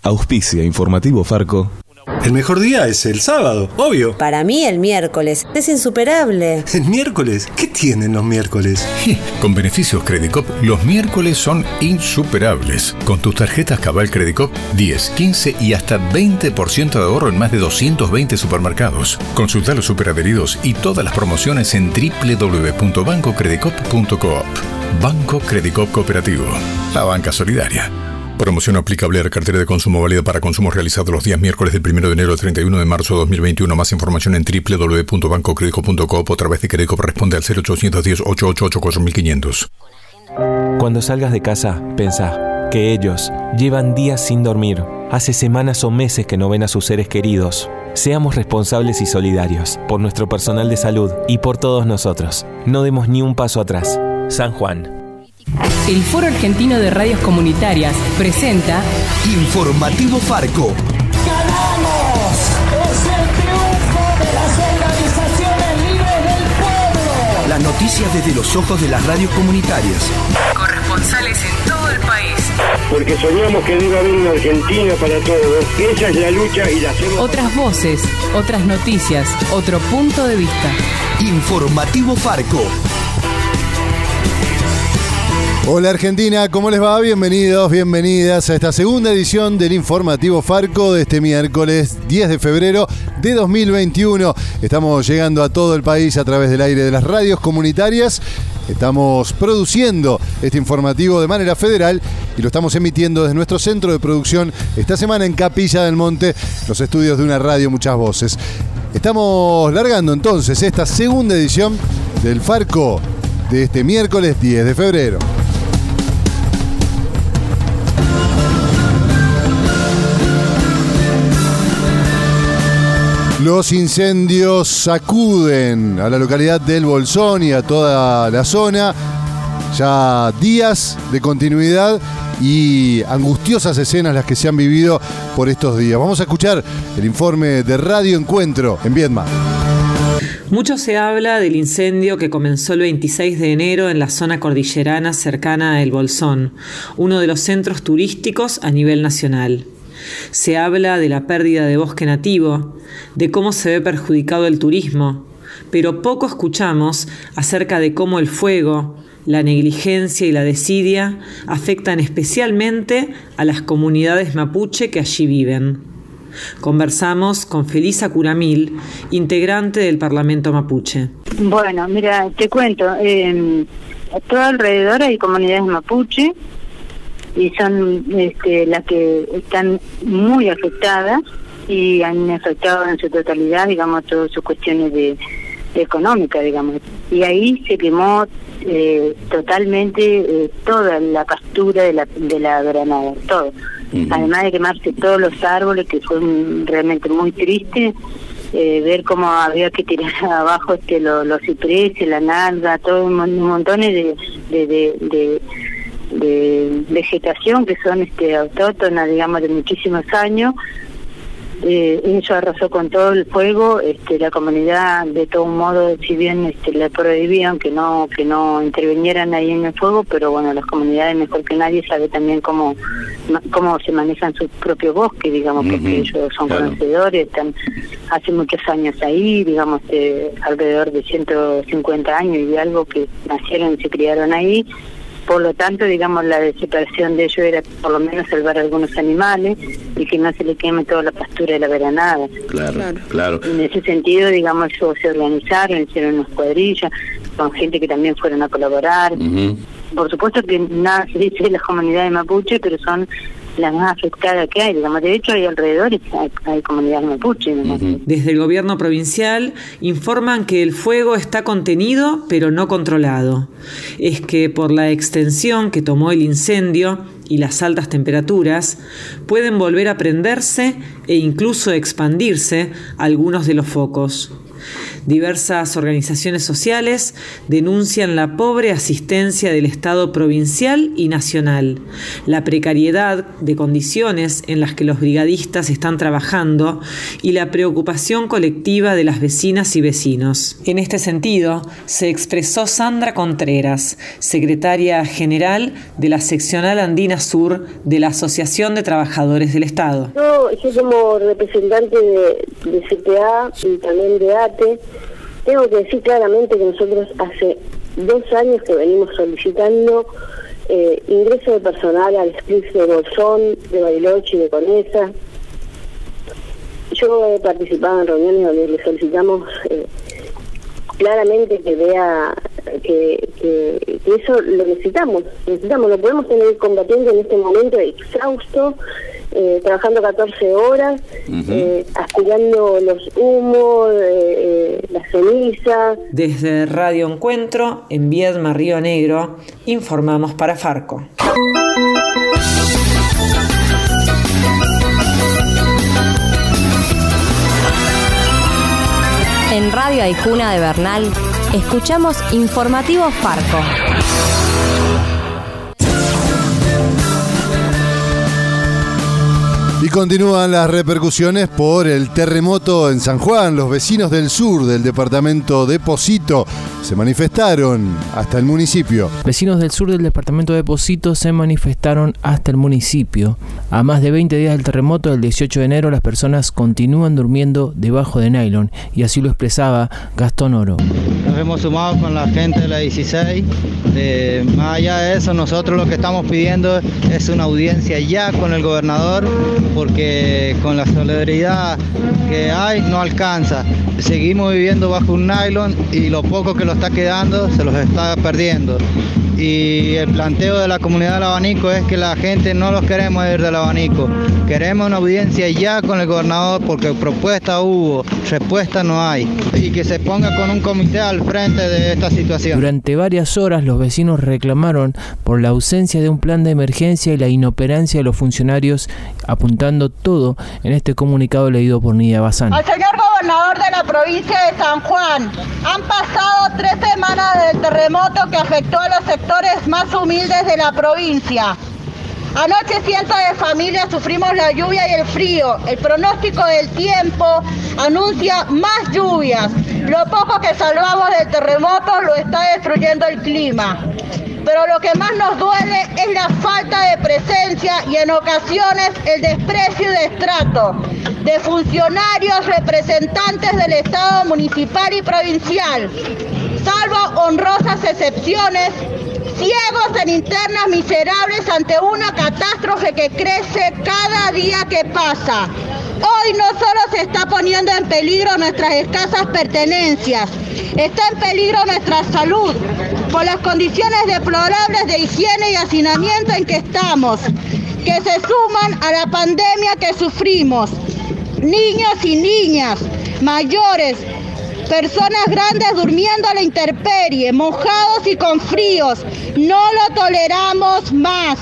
Auspicia Informativo Farco. El mejor día es el sábado, obvio. Para mí el miércoles es insuperable. ¿El miércoles? ¿Qué tienen los miércoles? Con beneficios Credicop, los miércoles son insuperables. Con tus tarjetas Cabal Credicop, 10, 15 y hasta 20% de ahorro en más de 220 supermercados. Consulta los superadheridos y todas las promociones en www.bancocredicop.coop. Banco Credicop Cooperativo, la banca solidaria. Promoción aplicable a la cartera de consumo válida para consumos realizados los días miércoles del 1 de enero al 31 de marzo de 2021. Más información en www.bancocredico.coop o a través de Credicop. Responde al 0810-888-4500. Cuando salgas de casa, pensá que ellos llevan días sin dormir. Hace semanas o meses que no ven a sus seres queridos. Seamos responsables y solidarios por nuestro personal de salud y por todos nosotros. No demos ni un paso atrás. San Juan. El Foro Argentino de Radios Comunitarias presenta Informativo Farco. ¡Ganamos! ¡Es el triunfo de las organizaciones libres del pueblo! Las noticias desde los ojos de las radios comunitarias. corresponsales en todo el país. Porque soñamos que debe haber una Argentina para todos. Esa es la lucha y la hacemos. Otras voces, otras noticias, otro punto de vista. Informativo Farco. Hola Argentina, ¿cómo les va? Bienvenidos, bienvenidas a esta segunda edición del Informativo Farco de este miércoles 10 de febrero de 2021. Estamos llegando a todo el país a través del aire de las radios comunitarias. Estamos produciendo este informativo de manera federal y lo estamos emitiendo desde nuestro centro de producción esta semana en Capilla del Monte, los estudios de una radio Muchas Voces. Estamos largando entonces esta segunda edición del Farco de este miércoles 10 de febrero. Los incendios sacuden a la localidad del Bolsón y a toda la zona. Ya días de continuidad y angustiosas escenas las que se han vivido por estos días. Vamos a escuchar el informe de Radio Encuentro en Viedma. Mucho se habla del incendio que comenzó el 26 de enero en la zona cordillerana cercana a El Bolsón, uno de los centros turísticos a nivel nacional. Se habla de la pérdida de bosque nativo, de cómo se ve perjudicado el turismo, pero poco escuchamos acerca de cómo el fuego, la negligencia y la desidia afectan especialmente a las comunidades mapuche que allí viven. Conversamos con Felisa Curamil, integrante del Parlamento mapuche. Bueno, mira, te cuento, todo alrededor hay comunidades mapuche y son las que están muy afectadas y han afectado en su totalidad, digamos, todas sus cuestiones de económica, digamos. Y ahí se quemó totalmente toda la pastura de la granada, todo. Uh-huh. Además de quemarse todos los árboles, que fue realmente muy triste, ver cómo había que tirar abajo los cipreses, la nalga, todo un montón de vegetación que son autóctonas, digamos, de muchísimos años. Eso arrasó con todo el fuego. La comunidad, de todo modo, si bien le prohibían que no intervinieran ahí en el fuego, pero bueno, las comunidades mejor que nadie sabe también cómo se manejan sus propios bosques, digamos, porque ellos son conocedores, están hace muchos años ahí, digamos, alrededor de 150 años y algo que nacieron y se criaron ahí. Por lo tanto, digamos, la desesperación de ellos era por lo menos salvar algunos animales y que no se le queme toda la pastura de la veranada. Claro. En ese sentido, digamos, ellos se organizaron, hicieron unas cuadrillas, con gente que también fueron a colaborar. Uh-huh. Por supuesto que nada se dice de las comunidades mapuche, pero son las más afectadas que hay, digamos. De hecho, hay alrededores, hay comunidades mapuche. Uh-huh. Desde el gobierno provincial informan que el fuego está contenido, pero no controlado. Es que por la extensión que tomó el incendio y las altas temperaturas, pueden volver a prenderse e incluso expandirse algunos de los focos. Diversas organizaciones sociales denuncian la pobre asistencia del Estado provincial y nacional, la precariedad de condiciones en las que los brigadistas están trabajando y la preocupación colectiva de las vecinas y vecinos. En este sentido, se expresó Sandra Contreras, secretaria general de la Seccional Andina Sur de la Asociación de Trabajadores del Estado. Yo como representante de CTA y también de ATE, tengo que decir claramente que nosotros hace 2 años que venimos solicitando ingreso de personal al SPLIF de Bolsón, de Bariloche y de Conesa. Yo he participado en reuniones donde le solicitamos claramente que vea que eso lo necesitamos, no podemos tener combatiente en este momento exhausto, trabajando 14 horas, aspirando los humos, las cenizas. Desde Radio Encuentro, en Viedma, Río Negro, informamos para Farco. En Radio Aicuna de Bernal, escuchamos Informativo Farco. Y continúan las repercusiones por el terremoto en San Juan. Los vecinos del sur del departamento de Posito se manifestaron hasta el municipio. Vecinos del sur del departamento de Posito se manifestaron hasta el municipio. A más de 20 días del terremoto del 18 de enero, las personas continúan durmiendo debajo de nylon, y así lo expresaba Gastón Oro. Nos hemos sumado con la gente de la 16. Más allá de eso, nosotros lo que estamos pidiendo es una audiencia ya con el gobernador, porque con la solidaridad que hay no alcanza. Seguimos viviendo bajo un nylon y lo poco que lo está quedando se los está perdiendo. Y el planteo de la comunidad del abanico es que la gente no los queremos ir del abanico. Queremos una audiencia ya con el gobernador, porque propuesta hubo, respuesta no hay. Y que se ponga con un comité al frente de esta situación. Durante varias horas los vecinos reclamaron por la ausencia de un plan de emergencia y la inoperancia de los funcionarios, apuntando todo en este comunicado leído por Nidia Bazán. Al señor gobernador de la provincia de San Juan, han pasado 3 semanas del terremoto que afectó a los sectores más humildes de la provincia. Anoche cientos de familias sufrimos la lluvia y el frío. El pronóstico del tiempo anuncia más lluvias. Lo poco que salvamos del terremoto lo está destruyendo el clima. Pero lo que más nos duele es la falta de presencia y en ocasiones el desprecio y destrato de funcionarios representantes del Estado municipal y provincial. Salvo honrosas excepciones, ciegos en internas miserables ante una catástrofe que crece cada día que pasa. Hoy no solo se está poniendo en peligro nuestras escasas pertenencias, está en peligro nuestra salud por las condiciones deplorables de higiene y hacinamiento en que estamos, que se suman a la pandemia que sufrimos. Niños y niñas, mayores, personas grandes durmiendo a la intemperie, mojados y con fríos. No lo toleramos más.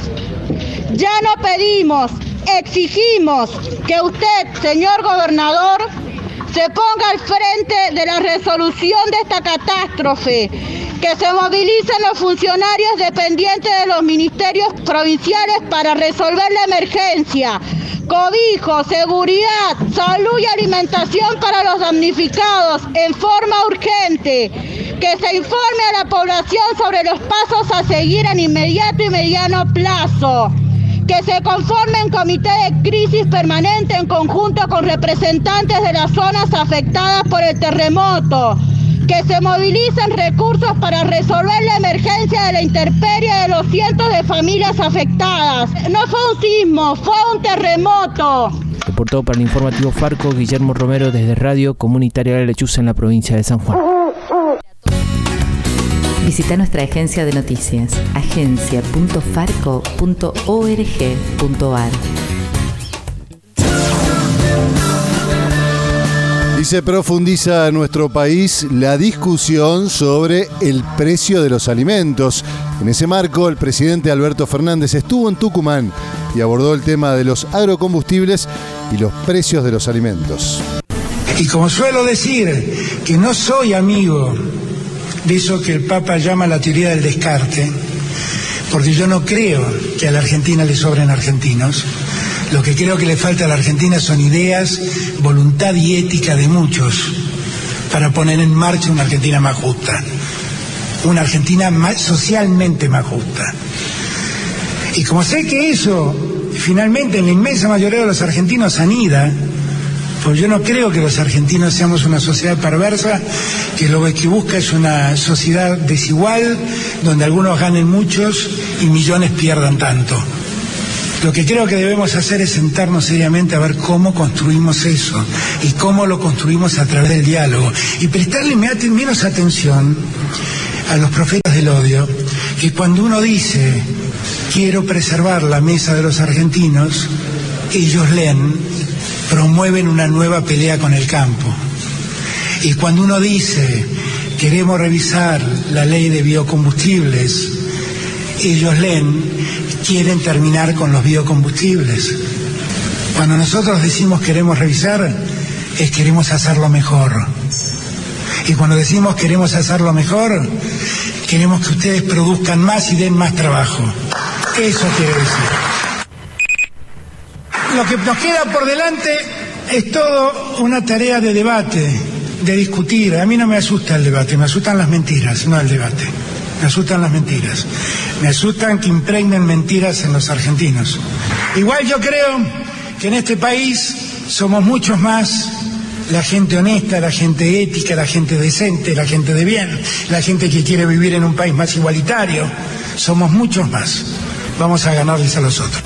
Ya no pedimos, exigimos que usted, señor gobernador, se ponga al frente de la resolución de esta catástrofe, que se movilicen los funcionarios dependientes de los ministerios provinciales para resolver la emergencia. Cobijo, seguridad, salud y alimentación para los damnificados en forma urgente. Que se informe a la población sobre los pasos a seguir en inmediato y mediano plazo. Que se conforme un comité de crisis permanente en conjunto con representantes de las zonas afectadas por el terremoto. Que se movilicen recursos para resolver la emergencia de la intemperie de los cientos de familias afectadas. No fue un sismo, fue un terremoto. Reportado para el Informativo Farco, Guillermo Romero, desde Radio Comunitaria La Lechuza en la provincia de San Juan. Visita nuestra agencia de noticias, agencia.farco.org.ar. Y se profundiza en nuestro país la discusión sobre el precio de los alimentos. En ese marco, el presidente Alberto Fernández estuvo en Tucumán y abordó el tema de los agrocombustibles y los precios de los alimentos. Y como suelo decir que no soy amigo de eso que el Papa llama la teoría del descarte, porque yo no creo que a la Argentina le sobren argentinos. Lo que creo que le falta a la Argentina son ideas, voluntad y ética de muchos para poner en marcha una Argentina más justa, una Argentina socialmente más justa. Y como sé que eso finalmente en la inmensa mayoría de los argentinos anida, pues yo no creo que los argentinos seamos una sociedad perversa, que lo que busca es una sociedad desigual, donde algunos ganen muchos y millones pierdan tanto. Lo que creo que debemos hacer es sentarnos seriamente a ver cómo construimos eso y cómo lo construimos a través del diálogo y prestarle menos atención a los profetas del odio, que cuando uno dice quiero preservar la mesa de los argentinos, ellos promueven una nueva pelea con el campo. Y cuando uno dice queremos revisar la ley de biocombustibles, ellos quieren terminar con los biocombustibles. Cuando nosotros decimos queremos revisar, queremos hacerlo mejor. Y cuando decimos queremos hacerlo mejor, queremos que ustedes produzcan más y den más trabajo. Eso quiere decir. Lo que nos queda por delante es todo una tarea de debate, de discutir. A mí no me asusta el debate, me asustan las mentiras, no el debate. Me asustan las mentiras. Me asustan que impregnen mentiras en los argentinos. Igual yo creo que en este país somos muchos más la gente honesta, la gente ética, la gente decente, la gente de bien, la gente que quiere vivir en un país más igualitario. Somos muchos más. Vamos a ganarles a los otros.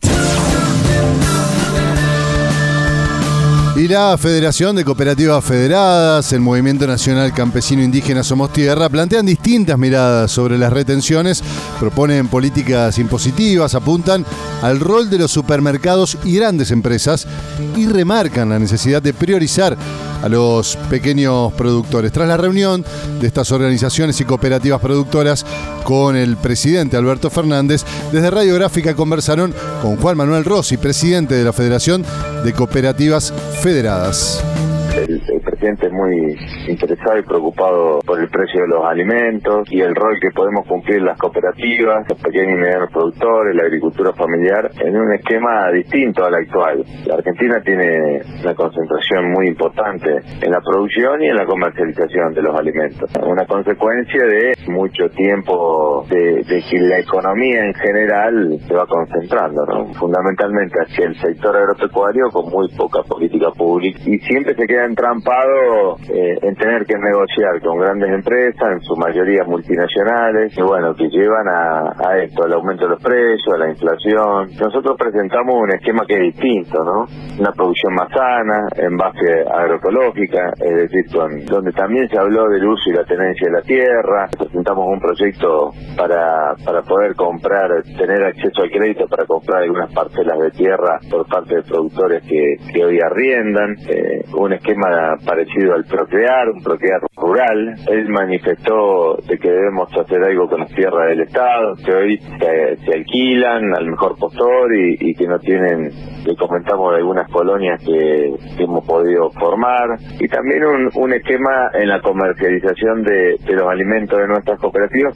Y la Federación de Cooperativas Federadas, el Movimiento Nacional Campesino Indígena Somos Tierra, plantean distintas miradas sobre las retenciones, proponen políticas impositivas, apuntan al rol de los supermercados y grandes empresas y remarcan la necesidad de priorizar a los pequeños productores. Tras la reunión de estas organizaciones y cooperativas productoras con el presidente Alberto Fernández, desde Radiográfica conversaron con Juan Manuel Rossi, presidente de la Federación de Cooperativas Federadas. El presidente es muy interesado y preocupado por el precio de los alimentos y el rol que podemos cumplir las cooperativas, los pequeños y medianos productores, la agricultura familiar, en un esquema distinto al actual. La Argentina tiene una concentración muy importante en la producción y en la comercialización de los alimentos. Una consecuencia de mucho tiempo de que la economía en general se va concentrando, ¿no? Fundamentalmente hacia el sector agropecuario con muy poca política pública y siempre se queda entrampado en tener que negociar con grandes empresas, en su mayoría multinacionales, que llevan a esto, al aumento de los precios, a la inflación. Nosotros presentamos un esquema que es distinto, ¿no? Una producción más sana, en base agroecológica, es decir, donde también se habló del uso y la tenencia de la tierra. Presentamos un proyecto para poder tener acceso al crédito para comprar algunas parcelas de tierra por parte de productores que hoy arriendan, un esquema parecido al Procrear, un Procrear rural. Él manifestó de que debemos hacer algo con las tierras del Estado, que hoy se alquilan al mejor postor y que no tienen, le comentamos de algunas colonias que hemos podido formar, y también un esquema en la comercialización de los alimentos de nuestras cooperativas.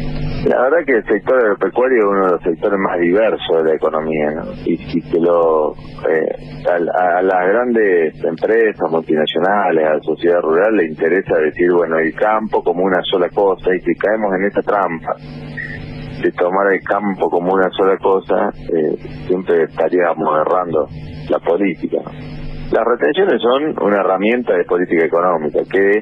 La verdad que el sector agropecuario es uno de los sectores más diversos de la economía, ¿no? Y que a las grandes empresas multinacionales, a la sociedad rural le interesa decir, el campo como una sola cosa, y si caemos en esa trampa de tomar el campo como una sola cosa, siempre estaríamos errando la política, ¿no? Las retenciones son una herramienta de política económica que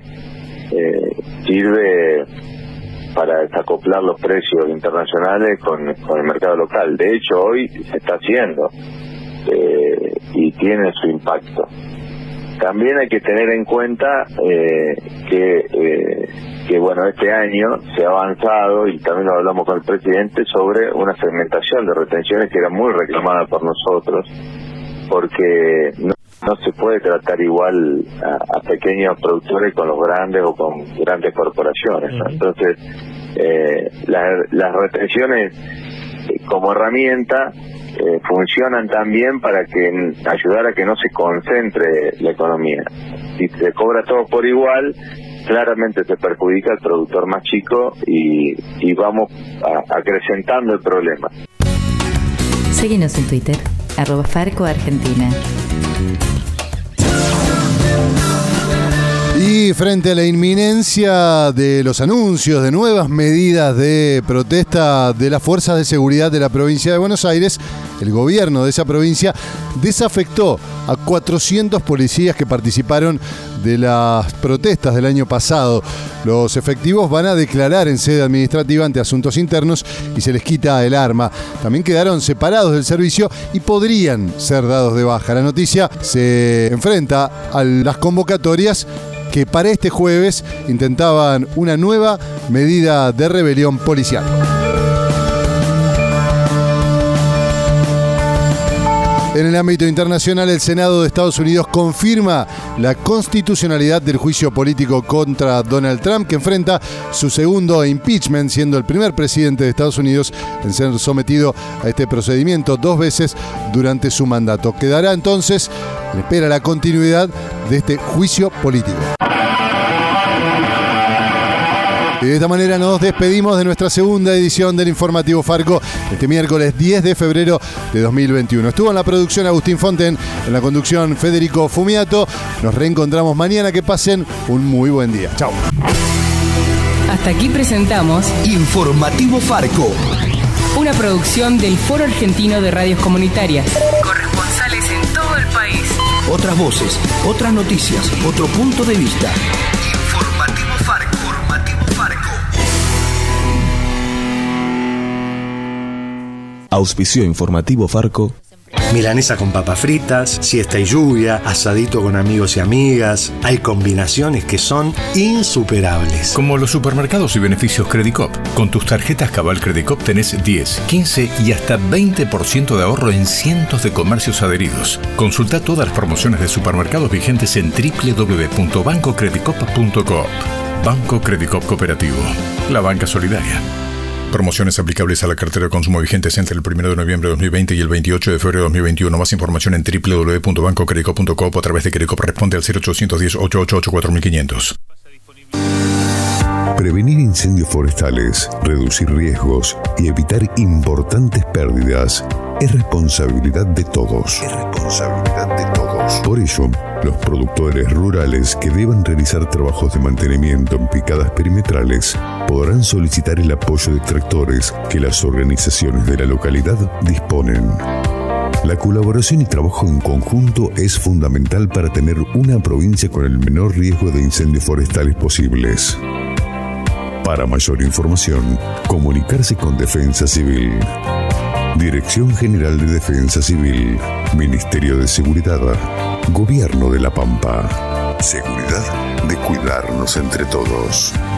sirve para desacoplar los precios internacionales con el mercado local. De hecho, hoy se está haciendo y tiene su impacto. También hay que tener en cuenta que este año se ha avanzado, y también lo hablamos con el presidente, sobre una segmentación de retenciones que era muy reclamada por nosotros, porque no se puede tratar igual a pequeños productores con los grandes o con grandes corporaciones, ¿no? Entonces, las retenciones como herramienta funcionan también para que ayudar a que no se concentre la economía. Si se cobra todo por igual, claramente se perjudica al productor más chico y vamos acrecentando el problema. Síguenos en Twitter, @FarcoArgentina. Y frente a la inminencia de los anuncios de nuevas medidas de protesta de las fuerzas de seguridad de la provincia de Buenos Aires, el gobierno de esa provincia desafectó a 400 policías que participaron de las protestas del año pasado. Los efectivos van a declarar en sede administrativa ante asuntos internos y se les quita el arma. También quedaron separados del servicio y podrían ser dados de baja. La noticia se enfrenta a las convocatorias que para este jueves intentaban una nueva medida de rebelión policial. En el ámbito internacional, el Senado de Estados Unidos confirma la constitucionalidad del juicio político contra Donald Trump, que enfrenta su segundo impeachment, siendo el primer presidente de Estados Unidos en ser sometido a este procedimiento 2 veces durante su mandato. Quedará entonces en espera la continuidad de este juicio político. Y de esta manera nos despedimos de nuestra segunda edición del Informativo Farco este miércoles 10 de febrero de 2021. Estuvo en la producción Agustín Fonten, en la conducción Federico Fumiato. Nos reencontramos mañana. Que pasen un muy buen día. Chao. Hasta aquí presentamos Informativo Farco, una producción del Foro Argentino de Radios Comunitarias. Corresponsales en todo el país. Otras voces, otras noticias, otro punto de vista. Informativo Farco. Auspició Informativo Farco. Milanesa con papas fritas, siesta y lluvia, asadito con amigos y amigas. Hay combinaciones que son insuperables. Como los supermercados y beneficios Credicop. Con tus tarjetas Cabal Credicop tenés 10, 15 y hasta 20% de ahorro en cientos de comercios adheridos. Consulta todas las promociones de supermercados vigentes en www.bancocredicop.coop. Banco Credicop Cooperativo. La banca solidaria. Promociones aplicables a la cartera de consumo vigentes entre el 1 de noviembre de 2020 y el 28 de febrero de 2021. Más información en www.bancocredicop.coop o a través de Credicop. Responde al 0810-888-4500. Prevenir incendios forestales, reducir riesgos y evitar importantes pérdidas es responsabilidad de todos. Por ello, los productores rurales que deban realizar trabajos de mantenimiento en picadas perimetrales podrán solicitar el apoyo de tractores que las organizaciones de la localidad disponen. La colaboración y trabajo en conjunto es fundamental para tener una provincia con el menor riesgo de incendios forestales posibles. Para mayor información, comunicarse con Defensa Civil. Dirección General de Defensa Civil, Ministerio de Seguridad, Gobierno de La Pampa. Seguridad de cuidarnos entre todos.